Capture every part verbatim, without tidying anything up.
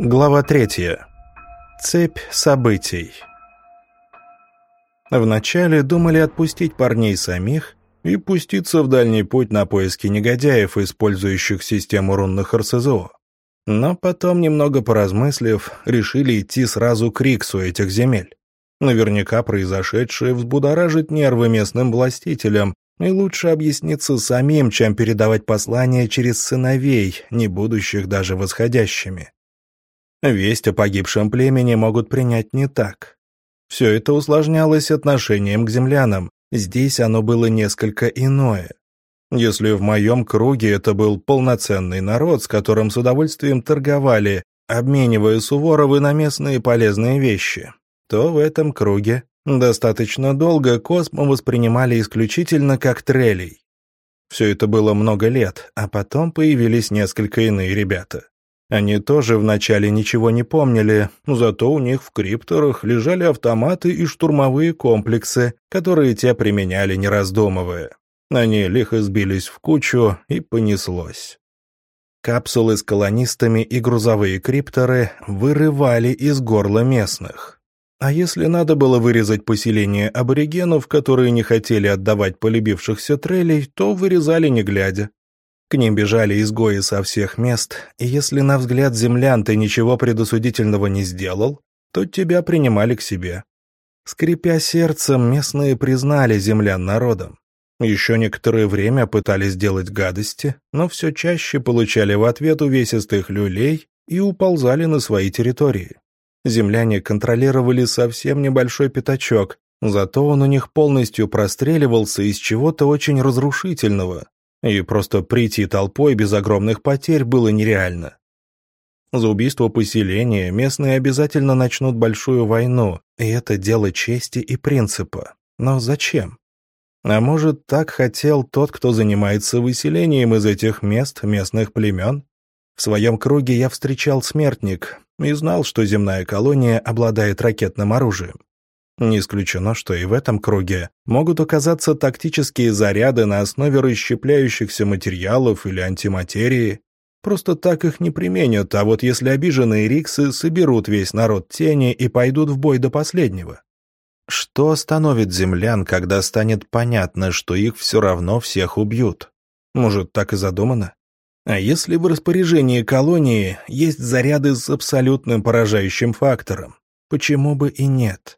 Глава третья. Цепь событий. Вначале думали отпустить парней самих и пуститься в дальний путь на поиски негодяев, использующих систему рунных эр эс зэ о. Но потом, немного поразмыслив, решили идти сразу к Риксу этих земель. Наверняка произошедшее взбудоражит нервы местным властителям, и лучше объясниться самим, чем передавать послание через сыновей, не будущих даже восходящими. Весть о погибшем племени могут принять не так. Все это усложнялось отношением к землянам, здесь оно было несколько иное. Если в моем круге это был полноценный народ, с которым с удовольствием торговали, обменивая Суворовы на местные полезные вещи, то в этом круге достаточно долго Космо воспринимали исключительно как трелей. Все это было много лет, а потом появились несколько иные ребята. Они тоже вначале ничего не помнили, зато у них в крипторах лежали автоматы и штурмовые комплексы, которые те применяли не раздумывая. Они лихо сбились в кучу, и понеслось. Капсулы с колонистами и грузовые крипторы вырывали из горла местных. А если надо было вырезать поселение аборигенов, которые не хотели отдавать полюбившихся трелей, то вырезали не глядя. К ним бежали изгои со всех мест, и если на взгляд землян ты ничего предосудительного не сделал, то тебя принимали к себе. Скрипя сердцем, местные признали землян народом. Еще некоторое время пытались делать гадости, но все чаще получали в ответ увесистых люлей и уползали на свои территории. Земляне контролировали совсем небольшой пятачок, зато он у них полностью простреливался из чего-то очень разрушительного. И просто прийти толпой без огромных потерь было нереально. За убийство поселения местные обязательно начнут большую войну, и это дело чести и принципа. Но зачем? А может, так хотел тот, кто занимается выселением из этих мест местных племен? В своем круге я встречал смертник и знал, что земная колония обладает ракетным оружием. Не исключено, что и в этом круге могут оказаться тактические заряды на основе расщепляющихся материалов или антиматерии. Просто так их не применят, а вот если обиженные риксы соберут весь народ тени и пойдут в бой до последнего. Что остановит землян, когда станет понятно, что их все равно всех убьют? Может, так и задумано? А если в распоряжении колонии есть заряды с абсолютным поражающим фактором? Почему бы и нет?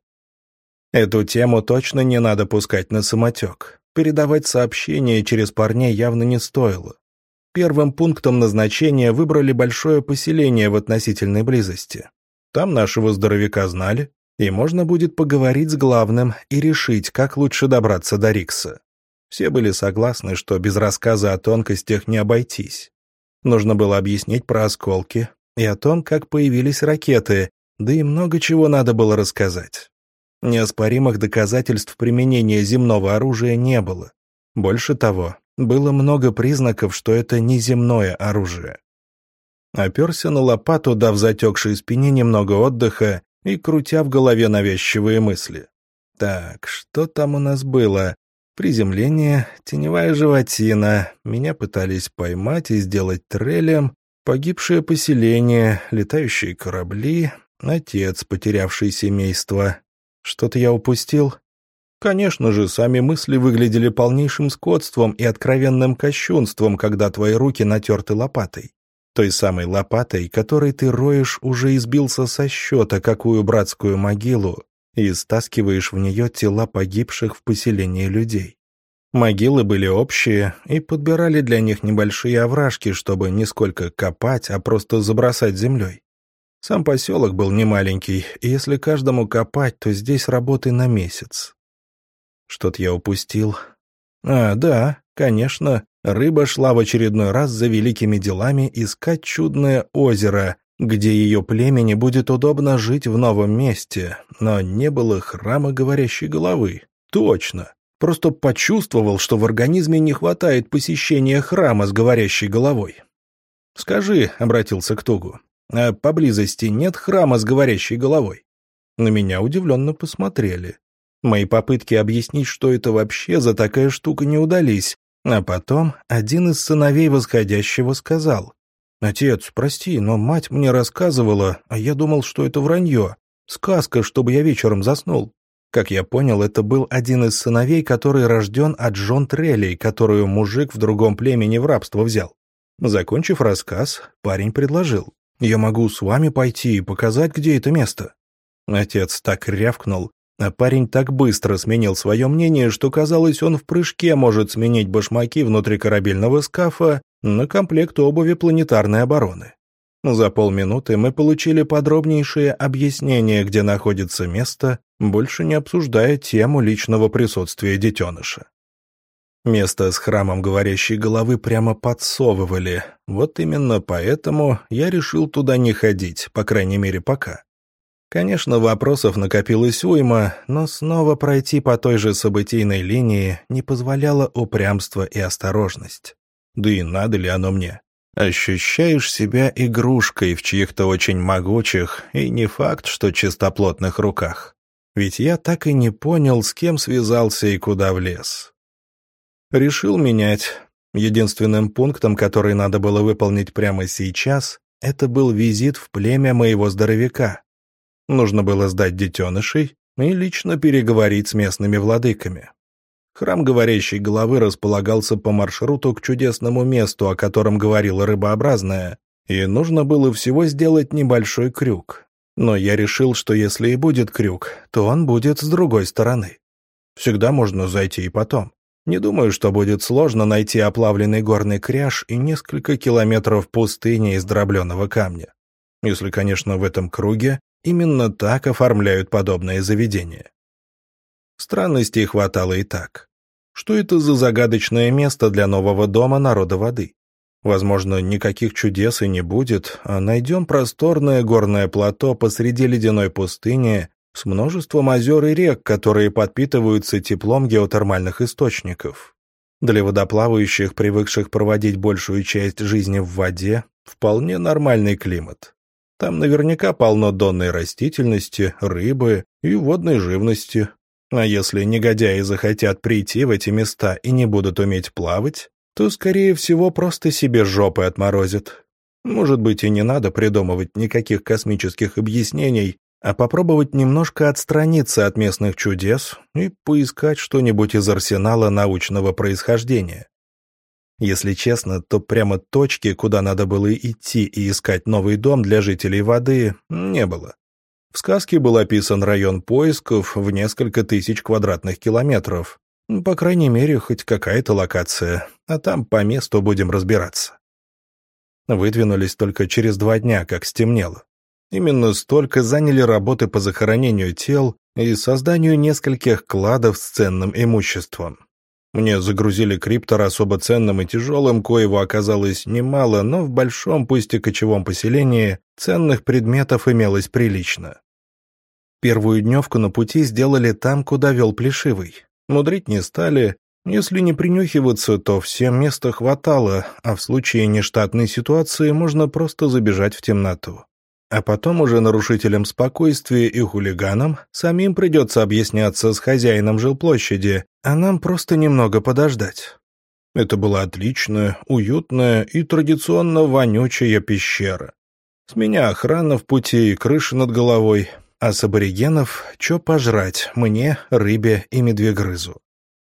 Эту тему точно не надо пускать на самотек. Передавать сообщения через парней явно не стоило. Первым пунктом назначения выбрали большое поселение в относительной близости. Там нашего здоровяка знали, и можно будет поговорить с главным и решить, как лучше добраться до Рикса. Все были согласны, что без рассказа о тонкостях не обойтись. Нужно было объяснить про осколки и о том, как появились ракеты, да и много чего надо было рассказать. Неоспоримых доказательств применения земного оружия не было. Больше того, было много признаков, что это не земное оружие. Оперся на лопату, дав затекшей спине немного отдыха и крутя в голове навязчивые мысли. Так, что там у нас было? Приземление, теневая животина, меня пытались поймать и сделать трелем, погибшее поселение, летающие корабли, отец, потерявший семейство. Что-то я упустил? Конечно же, сами мысли выглядели полнейшим скотством и откровенным кощунством, когда твои руки натерты лопатой. Той самой лопатой, которой ты роешь, уже избился со счета какую братскую могилу и стаскиваешь в нее тела погибших в поселении людей. Могилы были общие, и подбирали для них небольшие овражки, чтобы не сколько копать, а просто забросать землей. Сам поселок был немаленький, и если каждому копать, то здесь работы на месяц. Что-то я упустил. А, да, конечно, рыба шла в очередной раз за великими делами искать чудное озеро, где ее племени будет удобно жить в новом месте, но не было храма говорящей головы. Точно. Просто почувствовал, что в организме не хватает посещения храма с говорящей головой. «Скажи», — обратился к Тугу, — «а поблизости нет храма с говорящей головой?» На меня удивленно посмотрели. Мои попытки объяснить, что это вообще за такая штука, не удались, а потом один из сыновей восходящего сказал: «Отец, прости, но мать мне рассказывала, а я думал, что это вранье. Сказка, чтобы я вечером заснул». Как я понял, это был один из сыновей, который рожден от Джон Трелли, которую мужик в другом племени в рабство взял. Закончив рассказ, парень предложил: «Я могу с вами пойти и показать, где это место». Отец так рявкнул, а парень так быстро сменил свое мнение, что казалось, он в прыжке может сменить башмаки внутри корабельного скафа на комплект обуви планетарной обороны. За полминуты мы получили подробнейшее объяснение, где находится место, больше не обсуждая тему личного присутствия детеныша. Место с храмом говорящей головы прямо подсовывали, вот именно поэтому я решил туда не ходить, по крайней мере пока. Конечно, вопросов накопилось уйма, но снова пройти по той же событийной линии не позволяло упрямство и осторожность. Да и надо ли оно мне? Ощущаешь себя игрушкой в чьих-то очень могучих и не факт, что чистоплотных руках. Ведь я так и не понял, с кем связался и куда влез. Решил менять. Единственным пунктом, который надо было выполнить прямо сейчас, это был визит в племя моего здоровяка. Нужно было сдать детенышей и лично переговорить с местными владыками. Храм говорящей головы располагался по маршруту к чудесному месту, о котором говорила рыбообразная, и нужно было всего сделать небольшой крюк. Но я решил, что если и будет крюк, то он будет с другой стороны. Всегда можно зайти и потом. Не думаю, что будет сложно найти оплавленный горный кряж и несколько километров пустыни из дробленого камня. Если, конечно, в этом круге именно так оформляют подобные заведения. Странностей хватало и так. Что это за загадочное место для нового дома народа воды? Возможно, никаких чудес и не будет, а найдем просторное горное плато посреди ледяной пустыни с множеством озер и рек, которые подпитываются теплом геотермальных источников. Для водоплавающих, привыкших проводить большую часть жизни в воде, вполне нормальный климат. Там наверняка полно донной растительности, рыбы и водной живности. А если негодяи захотят прийти в эти места и не будут уметь плавать, то, скорее всего, просто себе жопы отморозят. Может быть, и не надо придумывать никаких космических объяснений, а попробовать немножко отстраниться от местных чудес и поискать что-нибудь из арсенала научного происхождения. Если честно, то прямо точки, куда надо было идти и искать новый дом для жителей воды, не было. В сказке был описан район поисков в несколько тысяч квадратных километров. По крайней мере, хоть какая-то локация, а там по месту будем разбираться. Выдвинулись только через два дня, как стемнело. Именно столько заняли работы по захоронению тел и созданию нескольких кладов с ценным имуществом. Мне загрузили криптор особо ценным и тяжелым, коего оказалось немало, но в большом, пусть и кочевом поселении, ценных предметов имелось прилично. Первую дневку на пути сделали там, куда вел Плешивый. Мудрить не стали. Если не принюхиваться, то всем места хватало, а в случае нештатной ситуации можно просто забежать в темноту. А потом уже нарушителям спокойствия и хулиганам самим придется объясняться с хозяином жилплощади, а нам просто немного подождать. Это была отличная, уютная и традиционно вонючая пещера. С меня охрана в пути и крыша над головой, а с аборигенов чё пожрать мне, рыбе и медвегрызу.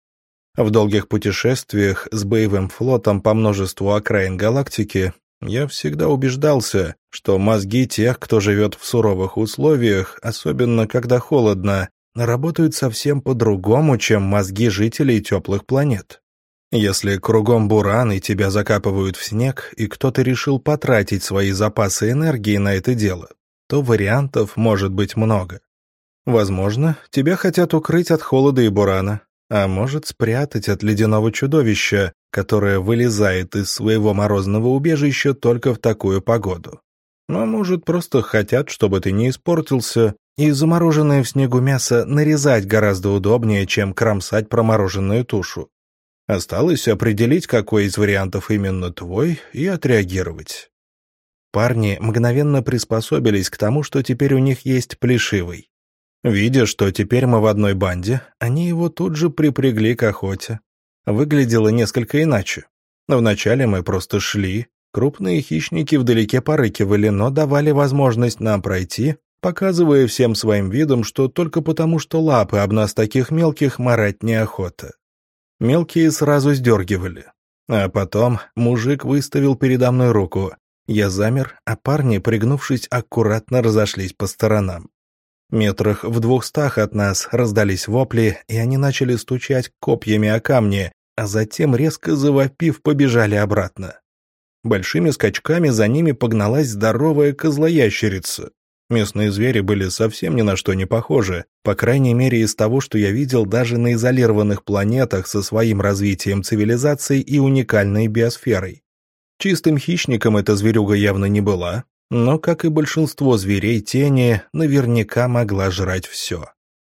В долгих путешествиях с боевым флотом по множеству окраин галактики я всегда убеждался, что мозги тех, кто живет в суровых условиях, особенно когда холодно, работают совсем по-другому, чем мозги жителей теплых планет. Если кругом буран и тебя закапывают в снег, и кто-то решил потратить свои запасы энергии на это дело, то вариантов может быть много. Возможно, тебя хотят укрыть от холода и бурана, а может спрятать от ледяного чудовища, которое вылезает из своего морозного убежища только в такую погоду. А может, просто хотят, чтобы ты не испортился, и замороженное в снегу мясо нарезать гораздо удобнее, чем кромсать промороженную тушу. Осталось определить, какой из вариантов именно твой, и отреагировать. Парни мгновенно приспособились к тому, что теперь у них есть Плешивый. Видя, что теперь мы в одной банде, они его тут же припрягли к охоте. Выглядело несколько иначе. Вначале мы просто шли, Крупные хищники вдалеке порыкивали, но давали возможность нам пройти, показывая всем своим видом, что только потому, что лапы об нас таких мелких марать неохота. Мелкие сразу сдергивали. А потом мужик выставил передо мной руку. Я замер, а парни, пригнувшись, аккуратно разошлись по сторонам. Метрах в двухстах от нас раздались вопли, и они начали стучать копьями о камни, а затем, резко завопив, побежали обратно. Большими скачками за ними погналась здоровая козлоящерица. Местные звери были совсем ни на что не похожи, по крайней мере из того, что я видел даже на изолированных планетах со своим развитием цивилизации и уникальной биосферой. Чистым хищником эта зверюга явно не была, но, как и большинство зверей тени, наверняка могла жрать все.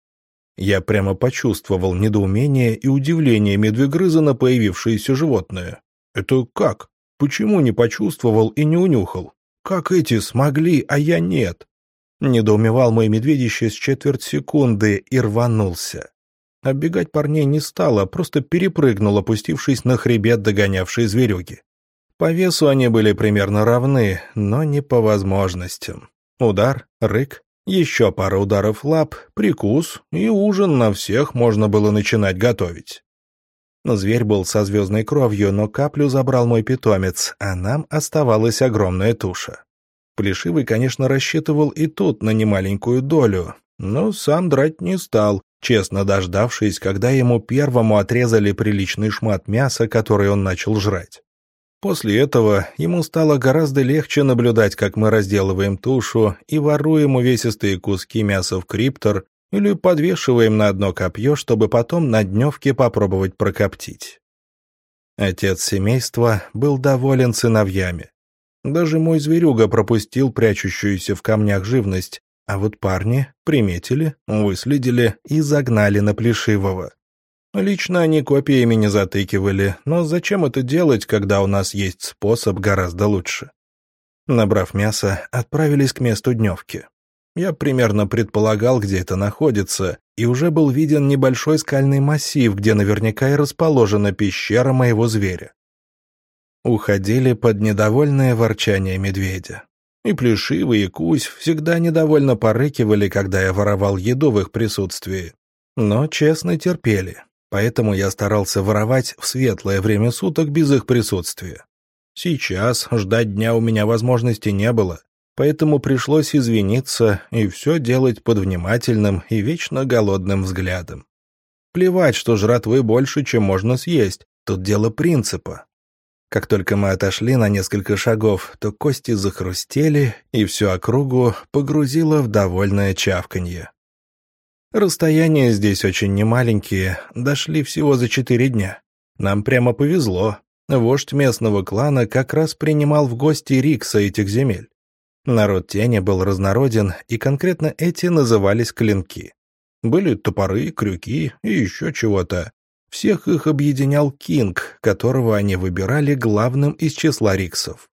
Я прямо почувствовал недоумение и удивление медвегрыза на появившееся животное. Это как? Почему не почувствовал и не унюхал? Как эти смогли, а я нет? Недоумевал мой медведище с четверть секунды и рванулся. Оббегать парней не стало, просто перепрыгнул, опустившись на хребет догонявшей зверюги. По весу они были примерно равны, но не по возможностям. Удар, рык, еще пара ударов лап, прикус, и ужин на всех можно было начинать готовить. Зверь был со звездной кровью, но каплю забрал мой питомец, а нам оставалась огромная туша. Плешивый, конечно, рассчитывал и тут на немаленькую долю, но сам драть не стал, честно дождавшись, когда ему первому отрезали приличный шмат мяса, который он начал жрать. После этого ему стало гораздо легче наблюдать, как мы разделываем тушу и воруем увесистые куски мяса в криптор или подвешиваем на одно копье, чтобы потом на дневке попробовать прокоптить. Отец семейства был доволен сыновьями. Даже мой зверюга пропустил прячущуюся в камнях живность, а вот парни приметили, выследили и загнали на Плешивого. Лично они копьями не затыкивали, но зачем это делать, когда у нас есть способ гораздо лучше? Набрав мясо, отправились к месту дневки. Я примерно предполагал, где это находится, и уже был виден небольшой скальный массив, где наверняка и расположена пещера моего зверя. Уходили под недовольное ворчание медведя. И Плешивый, и Кусь всегда недовольно порыкивали, когда я воровал еду в их присутствии. Но честно терпели, поэтому я старался воровать в светлое время суток без их присутствия. Сейчас ждать дня у меня возможности не было, поэтому пришлось извиниться и все делать под внимательным и вечно голодным взглядом. Плевать, что жратвы больше, чем можно съесть, тут дело принципа. Как только мы отошли на несколько шагов, то кости захрустели, и всю округу погрузило в довольное чавканье. Расстояния здесь очень немаленькие, дошли всего за четыре дня. Нам прямо повезло. Вождь местного клана как раз принимал в гости Рикса этих земель. Народ тени был разнороден, и конкретно эти назывались клинки. Были топоры, крюки и еще чего-то. Всех их объединял Кинг, которого они выбирали главным из числа риксов.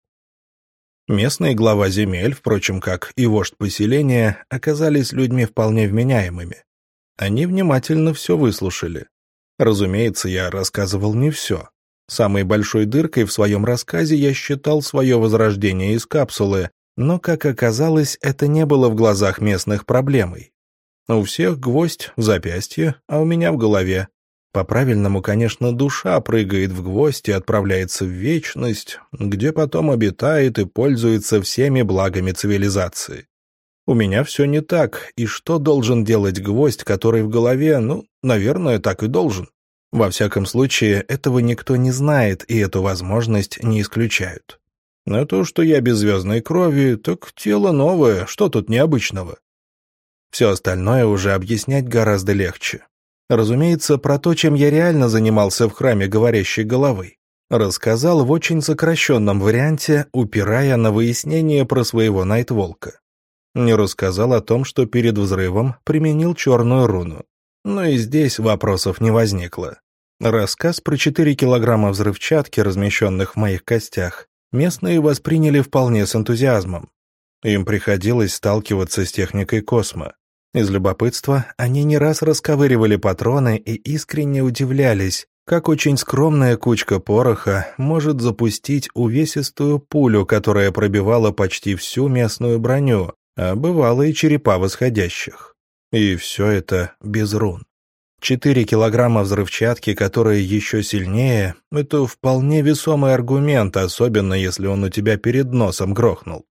Местный глава земель, впрочем, как и вождь поселения, оказались людьми вполне вменяемыми. Они внимательно все выслушали. Разумеется, я рассказывал не все. Самой большой дыркой в своем рассказе я считал свое возрождение из капсулы, но, как оказалось, это не было в глазах местных проблемой. У всех гвоздь в запястье, а у меня в голове. По-правильному, конечно, душа прыгает в гвоздь и отправляется в вечность, где потом обитает и пользуется всеми благами цивилизации. У меня все не так, и что должен делать гвоздь, который в голове, ну, наверное, так и должен. Во всяком случае, этого никто не знает, и эту возможность не исключают. Но то, что я без звездной крови, так тело новое, что тут необычного? Все остальное уже объяснять гораздо легче. Разумеется, про то, чем я реально занимался в храме говорящей головы, рассказал в очень сокращенном варианте, упирая на выяснение про своего Найтволка. Не рассказал о том, что перед взрывом применил черную руну. Но и здесь вопросов не возникло. Рассказ про четыре килограмма взрывчатки, размещенных в моих костях, местные восприняли вполне с энтузиазмом. Им приходилось сталкиваться с техникой космо. Из любопытства они не раз расковыривали патроны и искренне удивлялись, Как очень скромная кучка пороха может запустить увесистую пулю, которая пробивала почти всю местную броню, а бывало и черепа восходящих. И все это без рун. Четыре килограмма взрывчатки, которая еще сильнее, это вполне весомый аргумент, особенно если он у тебя перед носом грохнул.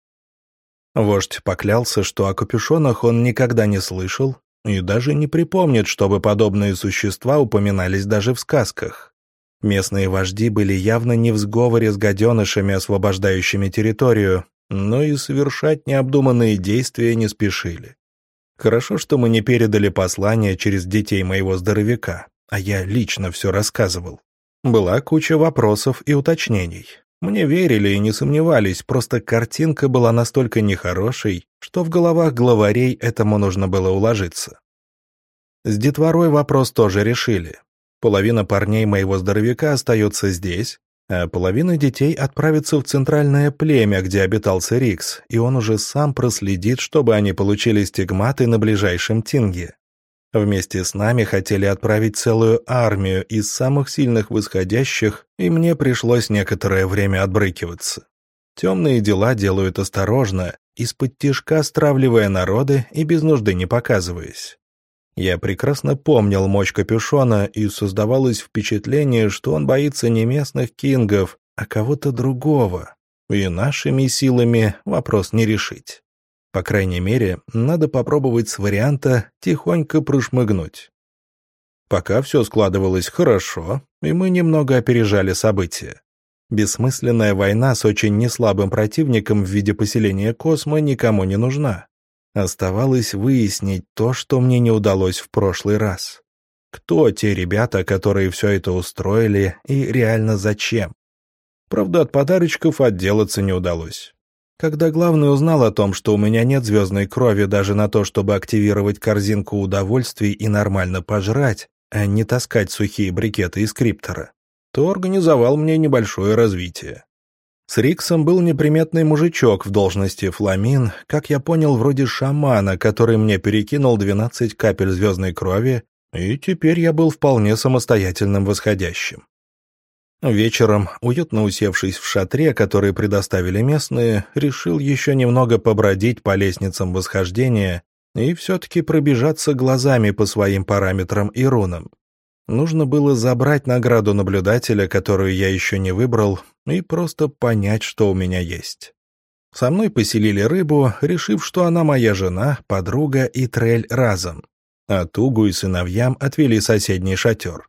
Вождь поклялся, что о капюшонах он никогда не слышал и даже не припомнит, чтобы подобные существа упоминались даже в сказках. Местные вожди были явно не в сговоре с гаденышами, освобождающими территорию, но и совершать необдуманные действия не спешили. Хорошо, что мы не передали послание через детей моего здоровяка, а я лично все рассказывал. Была куча вопросов и уточнений. Мне верили и не сомневались, просто картинка была настолько нехорошей, что в головах главарей этому нужно было уложиться. С детворой вопрос тоже решили. Половина парней моего здоровяка остается здесь, а половина детей отправится в центральное племя, где обитал Церикс, и он уже сам проследит, чтобы они получили стигматы на ближайшем Тинге. Вместе с нами хотели отправить целую армию из самых сильных восходящих, и мне пришлось некоторое время отбрыкиваться. Темные дела делают осторожно, из-под тишка стравливая народы и без нужды не показываясь. Я прекрасно помнил мощь капюшона, и создавалось впечатление, что он боится не местных кингов, а кого-то другого, и нашими силами вопрос не решить. По крайней мере, надо попробовать с варианта тихонько прошмыгнуть. Пока все складывалось хорошо, и мы немного опережали события. Бессмысленная война с очень неслабым противником в виде поселения Космо никому не нужна. Оставалось выяснить то, что мне не удалось в прошлый раз. Кто те ребята, которые все это устроили, и реально зачем? Правда, от подарочков отделаться не удалось. Когда главный узнал о том, что у меня нет звездной крови даже на то, чтобы активировать корзинку удовольствий и нормально пожрать, а не таскать сухие брикеты из криптора, то организовал мне небольшое развитие. С Риксом был неприметный мужичок в должности фламин, как я понял, вроде шамана, который мне перекинул двенадцать капель звездной крови, и теперь я был вполне самостоятельным восходящим. Вечером, уютно усевшись в шатре, который предоставили местные, решил еще немного побродить по лестницам восхождения и все-таки пробежаться глазами по своим параметрам и рунам. Нужно было забрать награду наблюдателя, которую я еще не выбрал, и просто понять, что у меня есть. Со мной поселили рыбу, решив, что она моя жена, подруга и трель разом, а Тугу и сыновьям отвели соседний шатер.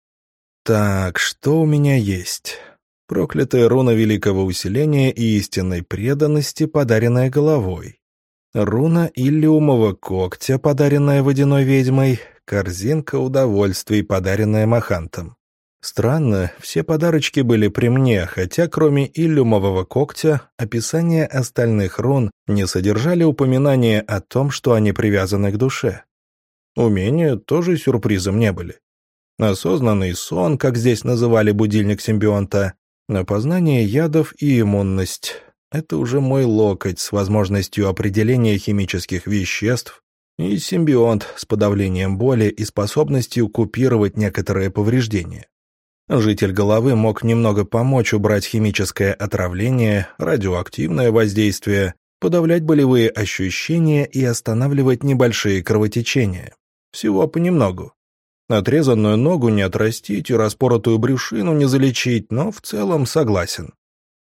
Так, что у меня есть? Проклятая руна великого усиления и истинной преданности, подаренная головой. Руна иллиумового когтя, подаренная водяной ведьмой. Корзинка удовольствий, подаренная Махантом. Странно, все подарочки были при мне, хотя кроме иллиумового когтя, описания остальных рун не содержали упоминания о том, что они привязаны к душе. Умения тоже сюрпризом не были. Осознанный сон, как здесь называли будильник симбионта, опознание ядов и иммунность — это уже мой локоть с возможностью определения химических веществ, и симбионт с подавлением боли и способностью купировать некоторые повреждения. Житель головы мог немного помочь убрать химическое отравление, радиоактивное воздействие, подавлять болевые ощущения и останавливать небольшие кровотечения. Всего понемногу. Отрезанную ногу не отрастить и распоротую брюшину не залечить, но в целом согласен.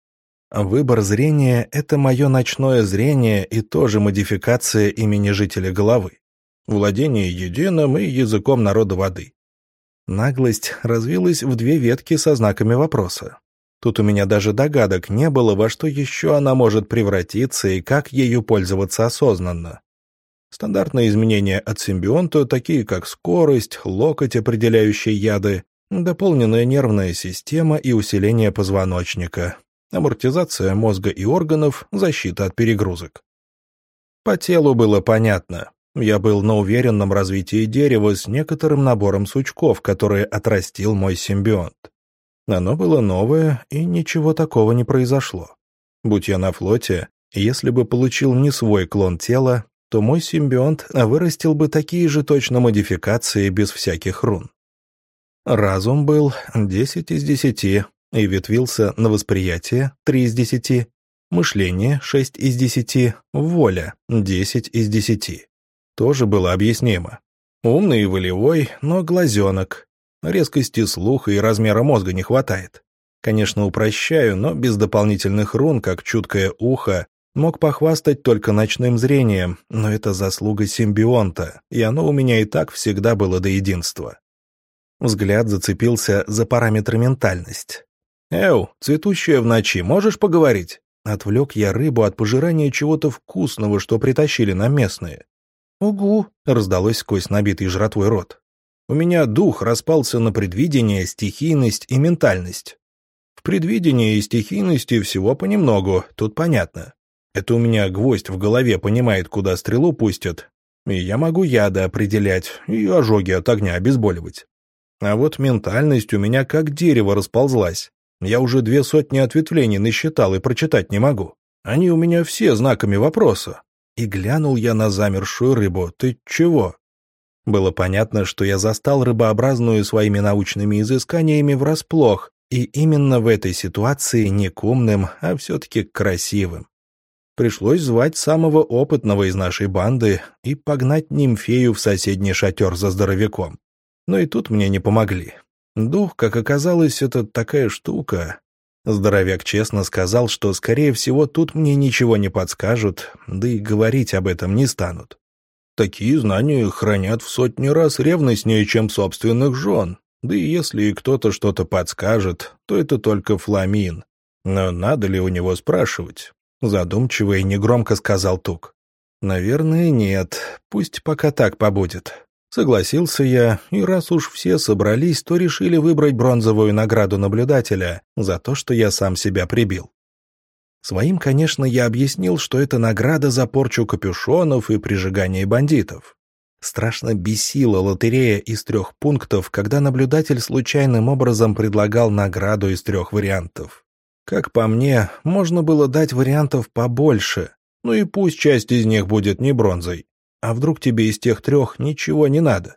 Выбор зрения — это мое ночное зрение и тоже модификация имени жителя головы. Владение единым и языком народа воды. Наглость развилась в две ветки со знаками вопроса. Тут у меня даже догадок не было, во что еще она может превратиться и как ею пользоваться осознанно. Стандартные изменения от симбионта, такие как скорость, локоть, определяющий яды, дополненная нервная система и усиление позвоночника, амортизация мозга и органов, защита от перегрузок. По телу было понятно. Я был на уверенном развитии дерева с некоторым набором сучков, которые отрастил мой симбионт. Оно было новое, и ничего такого не произошло. Будь я на флоте, если бы получил не свой клон тела, то мой симбионт вырастил бы такие же точно модификации без всяких рун. Разум был десять из десяти и ветвился на восприятие три из десяти, мышление шесть из десяти, воля десять из десяти. Тоже было объяснимо. Умный и волевой, но глазенок. Резкости слуха и размера мозга не хватает. Конечно, упрощаю, но без дополнительных рун, как чуткое ухо, мог похвастать только ночным зрением, но это заслуга симбионта, и оно у меня и так всегда было до единства. Взгляд зацепился за параметры ментальность. «Эу, цветущая в ночи, можешь поговорить?» Отвлек я рыбу от пожирания чего-то вкусного, что притащили нам местные. «Угу», — раздалось сквозь набитый жратвой рот. «У меня дух распался на предвидение, стихийность и ментальность. В предвидении и стихийности всего понемногу, тут понятно. Это у меня гвоздь в голове понимает, куда стрелу пустят, и я могу яды определять и ожоги от огня обезболивать. А вот ментальность у меня как дерево расползлась. Я уже две сотни ответвлений насчитал и прочитать не могу. Они у меня все знаками вопроса». И глянул я на замершую рыбу. «Ты чего?» Было понятно, что я застал рыбообразную своими научными изысканиями врасплох, и именно в этой ситуации не к умным, а все-таки к красивым. Пришлось звать самого опытного из нашей банды и погнать нимфею в соседний шатер за здоровяком. Но и тут мне не помогли. Дух, как оказалось, это такая штука. Здоровяк честно сказал, что, скорее всего, тут мне ничего не подскажут, да и говорить об этом не станут. Такие знания хранят в сотни раз ревностнее, чем собственных жен. Да и если кто-то что-то подскажет, то это только Фламин. Но надо ли у него спрашивать? Задумчиво и негромко сказал Тук. Наверное, нет. Пусть пока так побудет. Согласился я, и раз уж все собрались, то решили выбрать бронзовую награду наблюдателя за то, что я сам себя прибил. Своим, конечно, я объяснил, что это награда за порчу капюшонов и прижигание бандитов. Страшно бесила лотерея из трех пунктов, когда наблюдатель случайным образом предлагал награду из трех вариантов. Как по мне, можно было дать вариантов побольше, ну и пусть часть из них будет не бронзой. А вдруг тебе из тех трех ничего не надо?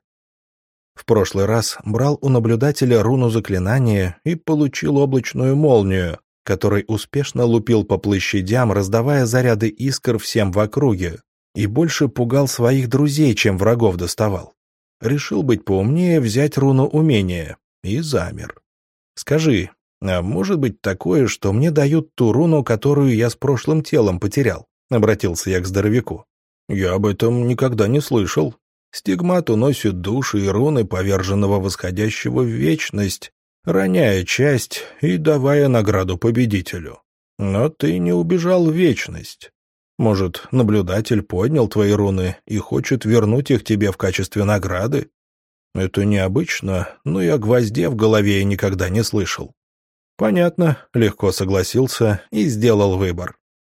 В прошлый раз брал у наблюдателя руну заклинания и получил облачную молнию, который успешно лупил по площадям, раздавая заряды искр всем в округе, и больше пугал своих друзей, чем врагов доставал. Решил быть поумнее, взять руну умения, и замер. Скажи, а может быть такое, что мне дают ту руну, которую я с прошлым телом потерял? Обратился я к здоровяку. Я об этом никогда не слышал. Стигмат уносит души и руны поверженного восходящего в вечность, роняя часть и давая награду победителю. Но ты не убежал в вечность. Может, наблюдатель поднял твои руны и хочет вернуть их тебе в качестве награды? Это необычно, но и о гвозде в голове я никогда не слышал. Понятно, легко согласился и сделал выбор.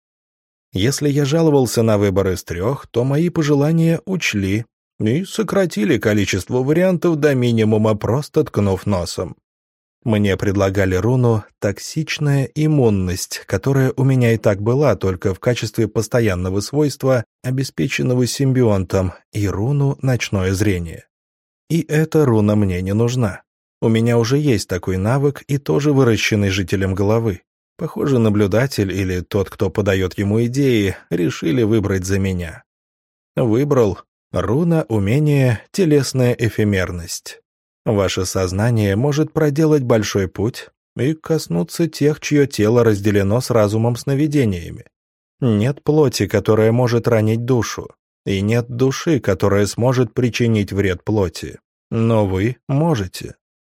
Если я жаловался на выбор из трех, то мои пожелания учли и сократили количество вариантов до минимума, просто ткнув носом. Мне предлагали руну «Токсичная иммунность», которая у меня и так была, только в качестве постоянного свойства, обеспеченного симбионтом, и руну «Ночное зрение». И эта руна мне не нужна. У меня уже есть такой навык и тоже выращенный жителем головы. Похоже, наблюдатель или тот, кто подает ему идеи, решили выбрать за меня. Выбрал руна умение «Телесная эфемерность». Ваше сознание может проделать большой путь и коснуться тех, чье тело разделено с разумом сновидениями. Нет плоти, которая может ранить душу, и нет души, которая сможет причинить вред плоти. Но вы можете.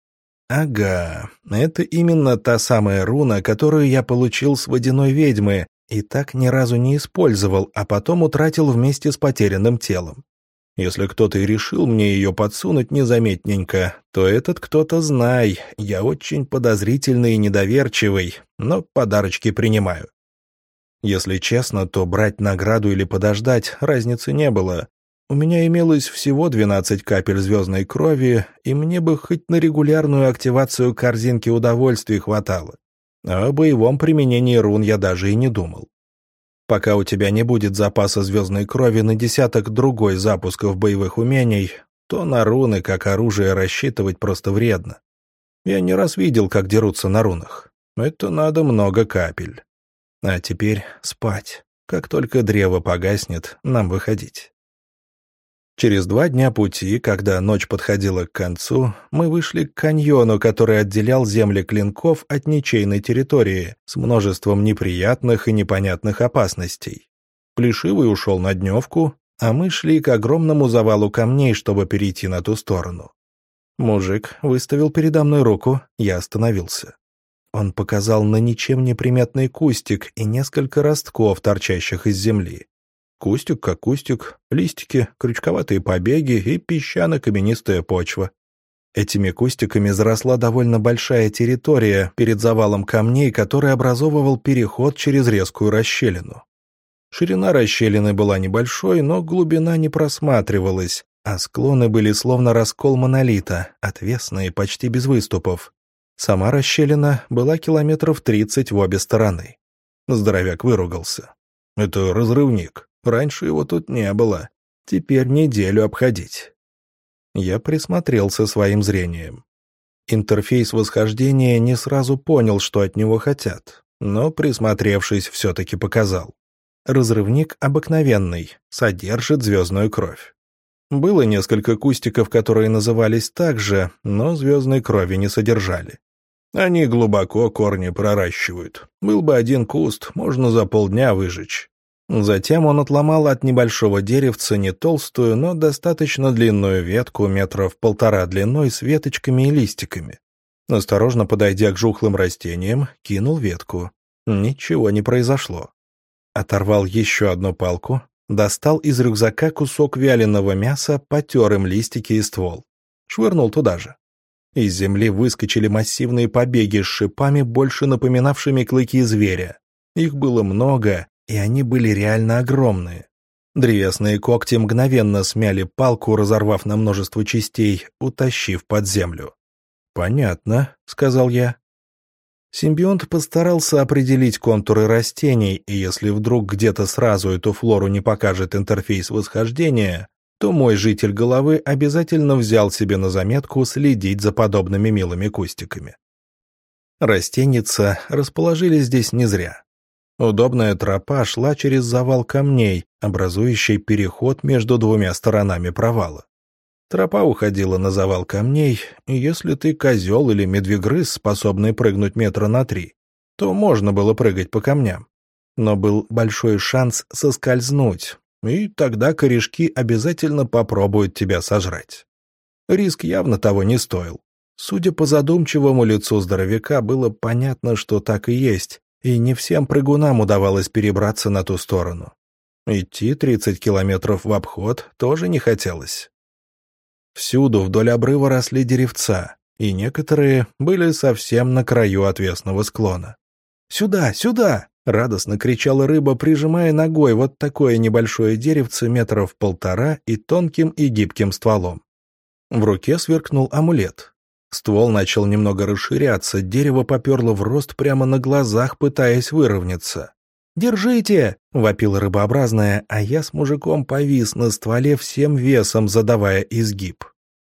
Ага, это именно та самая руна, которую я получил с водяной ведьмы и так ни разу не использовал, а потом утратил вместе с потерянным телом. Если кто-то и решил мне ее подсунуть незаметненько, то этот кто-то знай, я очень подозрительный и недоверчивый, но подарочки принимаю. Если честно, то брать награду или подождать разницы не было. У меня имелось всего двенадцать капель звездной крови, и мне бы хоть на регулярную активацию корзинки удовольствий хватало. А о боевом применении рун я даже и не думал. Пока у тебя не будет запаса звездной крови на десяток другой запусков боевых умений, то на руны как оружие рассчитывать просто вредно. Я не раз видел, как дерутся на рунах. Это надо много капель. А теперь спать. Как только древо погаснет, нам выходить. Через два дня пути, когда ночь подходила к концу, мы вышли к каньону, который отделял земли клинков от ничейной территории с множеством неприятных и непонятных опасностей. Плешивый ушел на дневку, а мы шли к огромному завалу камней, чтобы перейти на ту сторону. Мужик выставил передо мной руку, я остановился. Он показал на ничем не приметный кустик и несколько ростков, торчащих из земли. Кустик как кустик, листики, крючковатые побеги и песчано-каменистая почва. Этими кустиками заросла довольно большая территория перед завалом камней, который образовывал переход через резкую расщелину. Ширина расщелины была небольшой, но глубина не просматривалась, а склоны были словно раскол монолита, отвесные, почти без выступов. Сама расщелина была километров тридцать в обе стороны. Здоровяк выругался. «Это разрывник. Раньше его тут не было. Теперь неделю обходить». Я присмотрелся своим зрением. Интерфейс восхождения не сразу понял, что от него хотят, но, присмотревшись, все-таки показал. Разрывник обыкновенный, содержит звездную кровь. Было несколько кустиков, которые назывались так же, но звездной крови не содержали. Они глубоко корни проращивают. Был бы один куст, можно за полдня выжечь. Затем он отломал от небольшого деревца не толстую, но достаточно длинную ветку метров полтора длиной с веточками и листиками. Осторожно подойдя к жухлым растениям, кинул ветку. Ничего не произошло. Оторвал еще одну палку, достал из рюкзака кусок вяленого мяса, потер им листики и ствол. Швырнул туда же. Из земли выскочили массивные побеги с шипами, больше напоминавшими клыки зверя. Их было много, и они были реально огромные. Древесные когти мгновенно смяли палку, разорвав на множество частей, утащив под землю. «Понятно», — сказал я. Симбионт постарался определить контуры растений, и если вдруг где-то сразу эту флору не покажет интерфейс восхождения, то мой житель головы обязательно взял себе на заметку следить за подобными милыми кустиками. Растеница расположили здесь не зря. Удобная тропа шла через завал камней, образующий переход между двумя сторонами провала. Тропа уходила на завал камней, и если ты козел или медвегрыз, способный прыгнуть метра на три, то можно было прыгать по камням. Но был большой шанс соскользнуть, и тогда корешки обязательно попробуют тебя сожрать. Риск явно того не стоил. Судя по задумчивому лицу здоровяка, было понятно, что так и есть, и не всем прыгунам удавалось перебраться на ту сторону. Идти тридцать километров в обход тоже не хотелось. Всюду вдоль обрыва росли деревца, и некоторые были совсем на краю отвесного склона. «Сюда, сюда!» — радостно кричала рыба, прижимая ногой вот такое небольшое деревце метров полтора и тонким и гибким стволом. В руке сверкнул амулет. Ствол начал немного расширяться, дерево поперло в рост прямо на глазах, пытаясь выровняться. «Держите!» — вопила рыбообразная, а я с мужиком повис на стволе всем весом, задавая изгиб.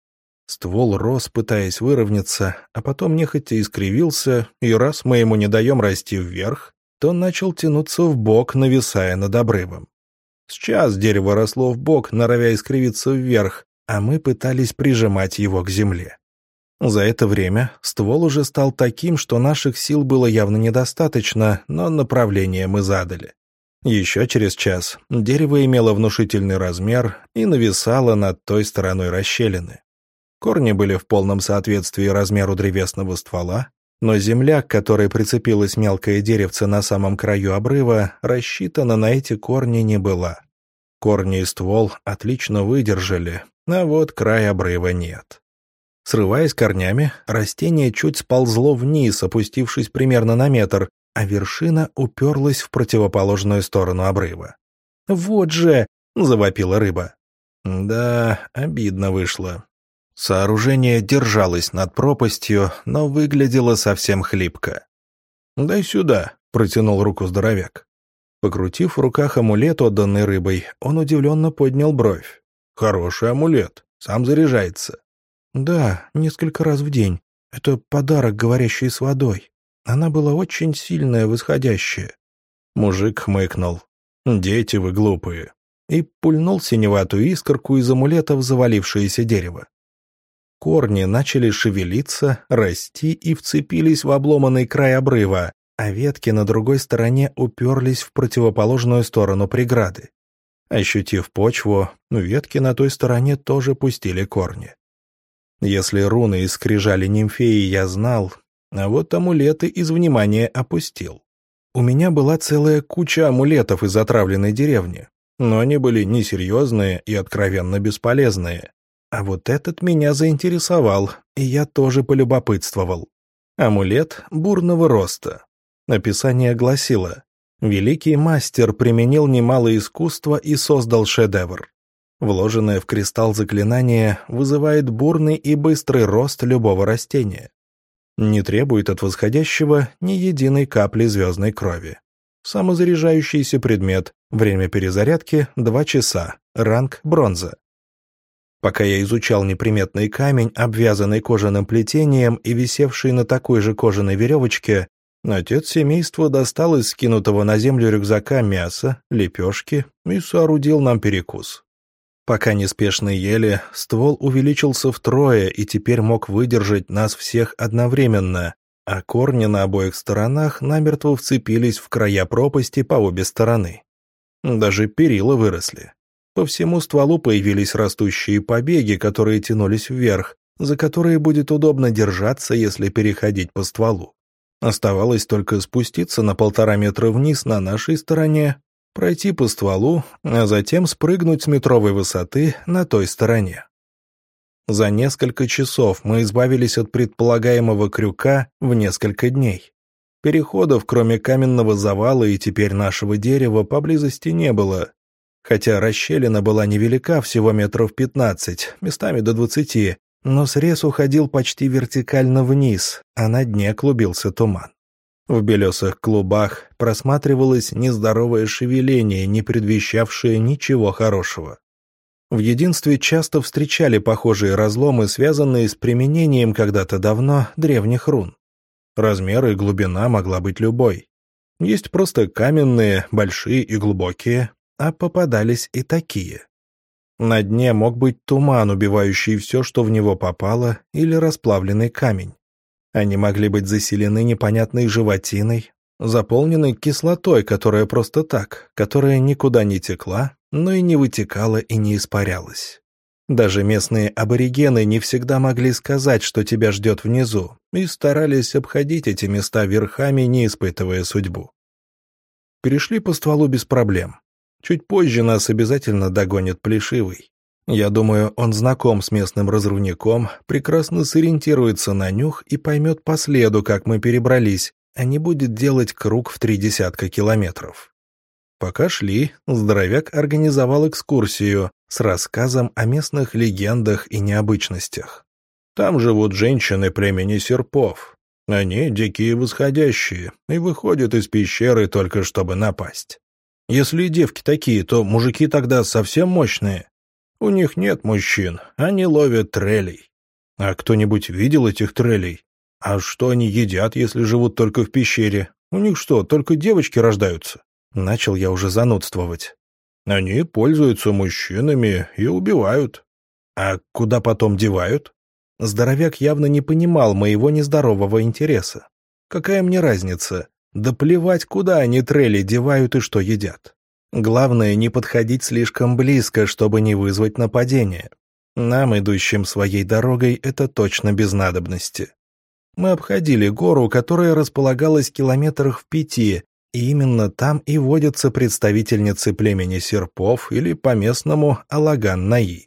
Ствол рос, пытаясь выровняться, а потом нехотя искривился, и раз мы ему не даем расти вверх, то начал тянуться вбок, нависая над обрывом. Сейчас дерево росло вбок, норовя искривиться вверх, а мы пытались прижимать его к земле. За это время ствол уже стал таким, что наших сил было явно недостаточно, но направление мы задали. Еще через час дерево имело внушительный размер и нависало над той стороной расщелины. Корни были в полном соответствии размеру древесного ствола, но земля, к которой прицепилось мелкое деревце на самом краю обрыва, рассчитана на эти корни не была. Корни и ствол отлично выдержали, а вот край обрыва нет. Срываясь корнями, растение чуть сползло вниз, опустившись примерно на метр, а вершина уперлась в противоположную сторону обрыва. «Вот же!» — завопила рыба. Да, обидно вышло. Сооружение держалось над пропастью, но выглядело совсем хлипко. «Дай сюда», — протянул руку здоровяк. Покрутив в руках амулет, отданный рыбой, он удивленно поднял бровь. «Хороший амулет, сам заряжается». «Да, несколько раз в день. Это подарок, говорящий с водой. Она была очень сильная, восходящая». Мужик хмыкнул. «Дети вы глупые». И пульнул синеватую искорку из амулета в завалившееся дерево. Корни начали шевелиться, расти и вцепились в обломанный край обрыва, а ветки на другой стороне уперлись в противоположную сторону преграды. Ощутив почву, ветки на той стороне тоже пустили корни. Если руны из скрижали нимфеи я знал, а вот амулеты из внимания опустил. У меня была целая куча амулетов из отравленной деревни, но они были несерьезные и откровенно бесполезные. А вот этот меня заинтересовал, и я тоже полюбопытствовал. Амулет бурного роста. Описание гласило: великий мастер применил немало искусства и создал шедевр. Вложенное в кристалл заклинание вызывает бурный и быстрый рост любого растения. Не требует от восходящего ни единой капли звездной крови. Самозаряжающийся предмет, время перезарядки — два часа, ранг бронза. Пока я изучал неприметный камень, обвязанный кожаным плетением и висевший на такой же кожаной веревочке, отец семейства достал из скинутого на землю рюкзака мясо, лепешки и соорудил нам перекус. Пока неспешно ели, ствол увеличился втрое и теперь мог выдержать нас всех одновременно, а корни на обоих сторонах намертво вцепились в края пропасти по обе стороны. Даже перила выросли. По всему стволу появились растущие побеги, которые тянулись вверх, за которые будет удобно держаться, если переходить по стволу. Оставалось только спуститься на полтора метра вниз на нашей стороне, пройти по стволу, а затем спрыгнуть с метровой высоты на той стороне. За несколько часов мы избавились от предполагаемого крюка в несколько дней. Переходов, кроме каменного завала и теперь нашего дерева, поблизости не было. Хотя расщелина была невелика, всего метров пятнадцать, местами до двадцати, но срез уходил почти вертикально вниз, а на дне клубился туман. В белесых клубах просматривалось нездоровое шевеление, не предвещавшее ничего хорошего. В единстве часто встречали похожие разломы, связанные с применением когда-то давно древних рун. Размер и глубина могла быть любой. Есть просто каменные, большие и глубокие, а попадались и такие. На дне мог быть туман, убивающий все, что в него попало, или расплавленный камень. Они могли быть заселены непонятной животиной, заполнены кислотой, которая просто так, которая никуда не текла, но и не вытекала и не испарялась. Даже местные аборигены не всегда могли сказать, что тебя ждет внизу, и старались обходить эти места верхами, не испытывая судьбу. Перешли по стволу без проблем. Чуть позже нас обязательно догонит Плешивый. Я думаю, он знаком с местным разрывником, прекрасно сориентируется на нюх и поймет по следу, как мы перебрались, а не будет делать круг в три десятка километров. Пока шли, здоровяк организовал экскурсию с рассказом о местных легендах и необычностях. Там живут женщины племени серпов. Они дикие восходящие и выходят из пещеры только чтобы напасть. Если девки такие, то мужики тогда совсем мощные. У них нет мужчин, они ловят трелей. А кто-нибудь видел этих трелей? А что они едят, если живут только в пещере? У них что, только девочки рождаются? Начал я уже занудствовать. Они пользуются мужчинами и убивают. А куда потом девают? Здоровяк явно не понимал моего нездорового интереса. Какая мне разница? Да плевать, куда они трели девают и что едят. Главное, не подходить слишком близко, чтобы не вызвать нападение. Нам, идущим своей дорогой, это точно без надобности. Мы обходили гору, которая располагалась километрах в пяти, и именно там и водятся представительницы племени серпов или по-местному Алаган-Наи.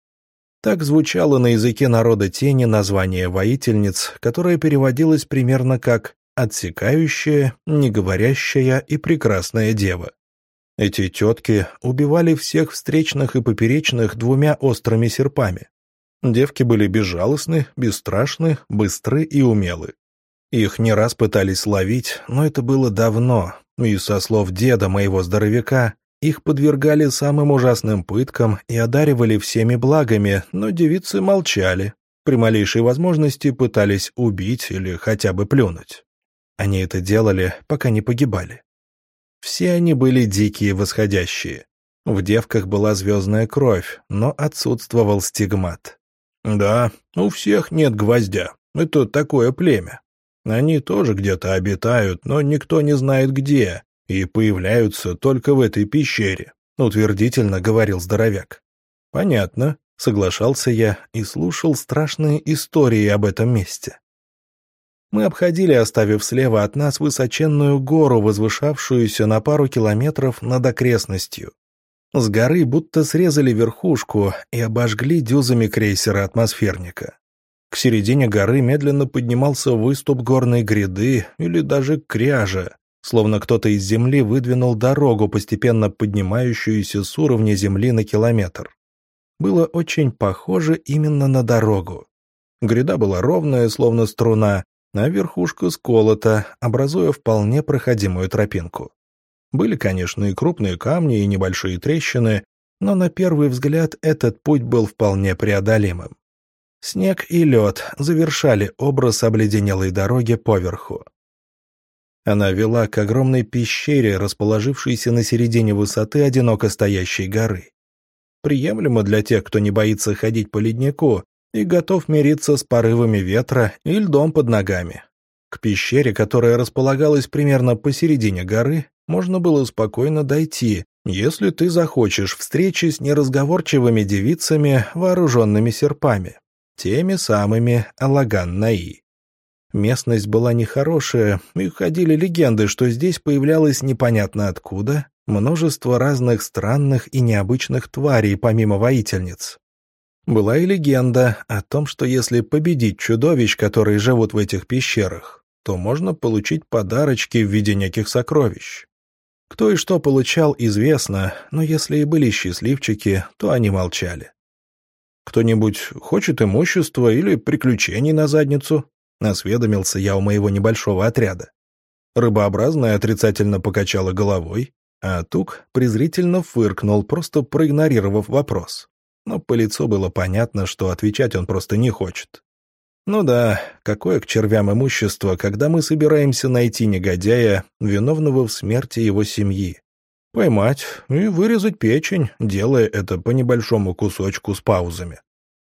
Так звучало на языке народа тени название воительниц, которое переводилось примерно как «отсекающая, неговорящая и прекрасная дева». Эти тетки убивали всех встречных и поперечных двумя острыми серпами. Девки были безжалостны, бесстрашны, быстры и умелы. Их не раз пытались ловить, но это было давно, и, со слов деда моего здоровяка, их подвергали самым ужасным пыткам и одаривали всеми благами, но девицы молчали. При малейшей возможности пытались убить или хотя бы плюнуть. Они это делали, пока не погибали. Все они были дикие восходящие. В девках была звездная кровь, но отсутствовал стигмат. Да, у всех нет гвоздя. Это такое племя. Они тоже где-то обитают, но никто не знает где, и появляются только в этой пещере, утвердительно говорил здоровяк. Понятно, соглашался я и слушал страшные истории об этом месте. Мы обходили, оставив слева от нас высоченную гору, возвышавшуюся на пару километров над окрестностью. С горы будто срезали верхушку и обожгли дюзами крейсера-атмосферника. К середине горы медленно поднимался выступ горной гряды или даже кряжа, словно кто-то из земли выдвинул дорогу, постепенно поднимающуюся с уровня земли на километр. Было очень похоже именно на дорогу. Гряда была ровная, словно струна, а верхушка сколота, образуя вполне проходимую тропинку. Были, конечно, и крупные камни, и небольшие трещины, но на первый взгляд этот путь был вполне преодолимым. Снег и лед завершали образ обледенелой дороги поверху. Она вела к огромной пещере, расположившейся на середине высоты одиноко стоящей горы. Приемлемо для тех, кто не боится ходить по леднику и готов мириться с порывами ветра и льдом под ногами. К пещере, которая располагалась примерно посередине горы, можно было спокойно дойти, если ты захочешь встречи с неразговорчивыми девицами, вооруженными серпами, теми самыми Алаган-Наи. Местность была нехорошая, и ходили легенды, что здесь появлялось непонятно откуда множество разных странных и необычных тварей, помимо воительниц. Была и легенда о том, что если победить чудовищ, которые живут в этих пещерах, то можно получить подарочки в виде неких сокровищ. Кто и что получал, известно, но если и были счастливчики, то они молчали. «Кто-нибудь хочет имущества или приключений на задницу?» — осведомился я у моего небольшого отряда. Рыбообразная отрицательно покачала головой, а Тук презрительно фыркнул, просто проигнорировав вопрос. Но по лицу было понятно, что отвечать он просто не хочет. Ну да, какое к червям имущество, когда мы собираемся найти негодяя, виновного в смерти его семьи, поймать и вырезать печень, делая это по небольшому кусочку с паузами.